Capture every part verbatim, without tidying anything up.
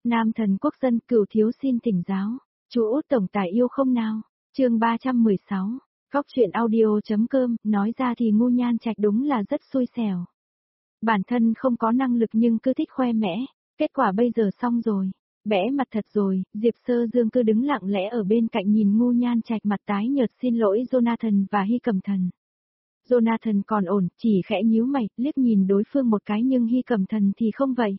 Nam thần quốc dân cửu thiếu xin thỉnh giáo. Chú Út tổng tài yêu không nào? Chương ba trăm mười sáu. Góc truyện audio.com, nói ra thì Ngu Nhan Trạch đúng là rất xui xẻo. Bản thân không có năng lực nhưng cứ thích khoe mẽ, kết quả bây giờ xong rồi. Bẽ mặt thật rồi, Diệp Sơ Dương cứ đứng lặng lẽ ở bên cạnh nhìn Ngu Nhan Trạch mặt tái nhợt xin lỗi Jonathan và Hy Cẩm Thần. Jonathan còn ổn, chỉ khẽ nhíu mày, liếc nhìn đối phương một cái nhưng Hy Cẩm Thần thì không vậy.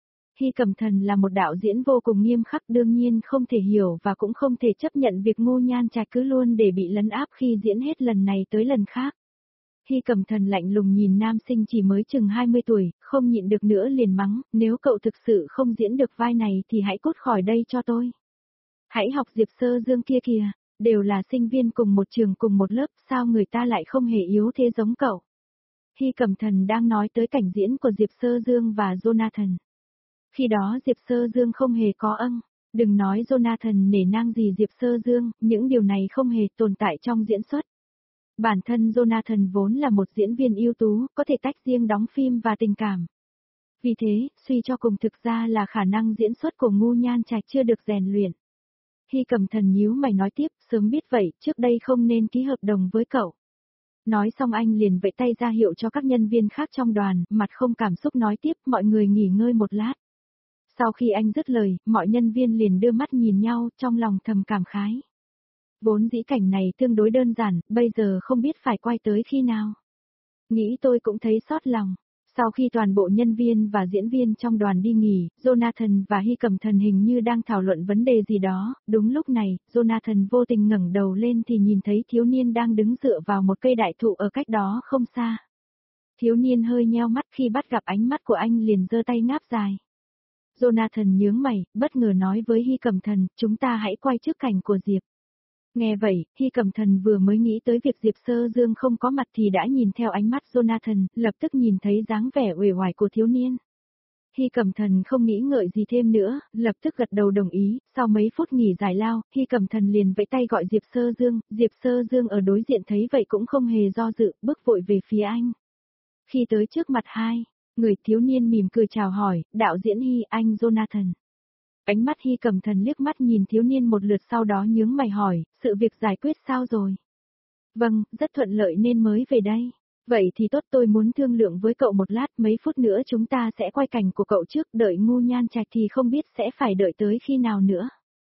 Hy Cẩm Thần là một đạo diễn vô cùng nghiêm khắc, đương nhiên không thể hiểu và cũng không thể chấp nhận việc Ngu Nhan Trạch cứ luôn để bị lấn áp khi diễn hết lần này tới lần khác. Hy Cẩm Thần lạnh lùng nhìn nam sinh chỉ mới chừng hai mươi tuổi, không nhịn được nữa liền mắng, nếu cậu thực sự không diễn được vai này thì hãy cút khỏi đây cho tôi. Hãy học Diệp Sơ Dương kia kìa, đều là sinh viên cùng một trường cùng một lớp, sao người ta lại không hề yếu thế giống cậu. Hy Cẩm Thần đang nói tới cảnh diễn của Diệp Sơ Dương và Jonathan. Khi đó Diệp Sơ Dương không hề có ân, đừng nói Jonathan nể nang gì Diệp Sơ Dương, những điều này không hề tồn tại trong diễn xuất. Bản thân Jonathan vốn là một diễn viên ưu tú, có thể tách riêng đóng phim và tình cảm. Vì thế, suy cho cùng thực ra là khả năng diễn xuất của Ngu Nhan Trạch chưa được rèn luyện. Hy Cẩm Thần nhíu mày nói tiếp, sớm biết vậy, trước đây không nên ký hợp đồng với cậu. Nói xong anh liền vẫy tay ra hiệu cho các nhân viên khác trong đoàn, mặt không cảm xúc nói tiếp, mọi người nghỉ ngơi một lát. Sau khi anh dứt lời, mọi nhân viên liền đưa mắt nhìn nhau, trong lòng thầm cảm khái. Vốn dĩ cảnh này tương đối đơn giản, bây giờ không biết phải quay tới khi nào. Nghĩ tôi cũng thấy xót lòng. Sau khi toàn bộ nhân viên và diễn viên trong đoàn đi nghỉ, Jonathan và Hy Cẩm Thần hình như đang thảo luận vấn đề gì đó. Đúng lúc này, Jonathan vô tình ngẩng đầu lên thì nhìn thấy thiếu niên đang đứng dựa vào một cây đại thụ ở cách đó không xa. Thiếu niên hơi nheo mắt khi bắt gặp ánh mắt của anh liền giơ tay ngáp dài. Jonathan nhướng mày, bất ngờ nói với Hy Cẩm Thần, chúng ta hãy quay trước cảnh của Diệp. Nghe vậy, Hy Cẩm Thần vừa mới nghĩ tới việc Diệp Sơ Dương không có mặt thì đã nhìn theo ánh mắt Jonathan, lập tức nhìn thấy dáng vẻ uể oải của thiếu niên. Hy Cẩm Thần không nghĩ ngợi gì thêm nữa, lập tức gật đầu đồng ý, sau mấy phút nghỉ giải lao, Hy Cẩm Thần liền vẫy tay gọi Diệp Sơ Dương, Diệp Sơ Dương ở đối diện thấy vậy cũng không hề do dự, bước vội về phía anh. Khi tới trước mặt hai người, thiếu niên mỉm cười chào hỏi, đạo diễn Hy, anh Jonathan. Ánh mắt Hy Cẩm Thần liếc mắt nhìn thiếu niên một lượt sau đó nhướng mày hỏi, sự việc giải quyết sao rồi? Vâng, rất thuận lợi nên mới về đây. Vậy thì tốt, tôi muốn thương lượng với cậu một lát, mấy phút nữa chúng ta sẽ quay cảnh của cậu trước, đợi Ngu Nhan Trạch thì không biết sẽ phải đợi tới khi nào nữa.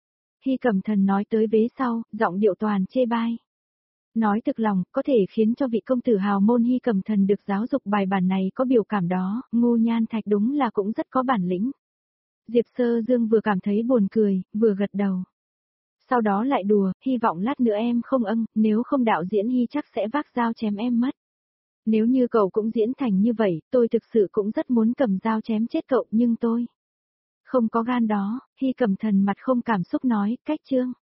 Hy Cẩm Thần nói tới vế sau, giọng điệu toàn chê bai. Nói thực lòng, có thể khiến cho vị công tử hào môn Hy Cẩm Thần được giáo dục bài bản này có biểu cảm đó, Ngu Nhan Trạch đúng là cũng rất có bản lĩnh. Diệp Sơ Dương vừa cảm thấy buồn cười, vừa gật đầu. Sau đó lại đùa, hy vọng lát nữa em không ân, nếu không đạo diễn Hy chắc sẽ vác dao chém em mất. Nếu như cậu cũng diễn thành như vậy, tôi thực sự cũng rất muốn cầm dao chém chết cậu nhưng tôi không có gan đó. Hy Cẩm Thần mặt không cảm xúc nói, cách chương.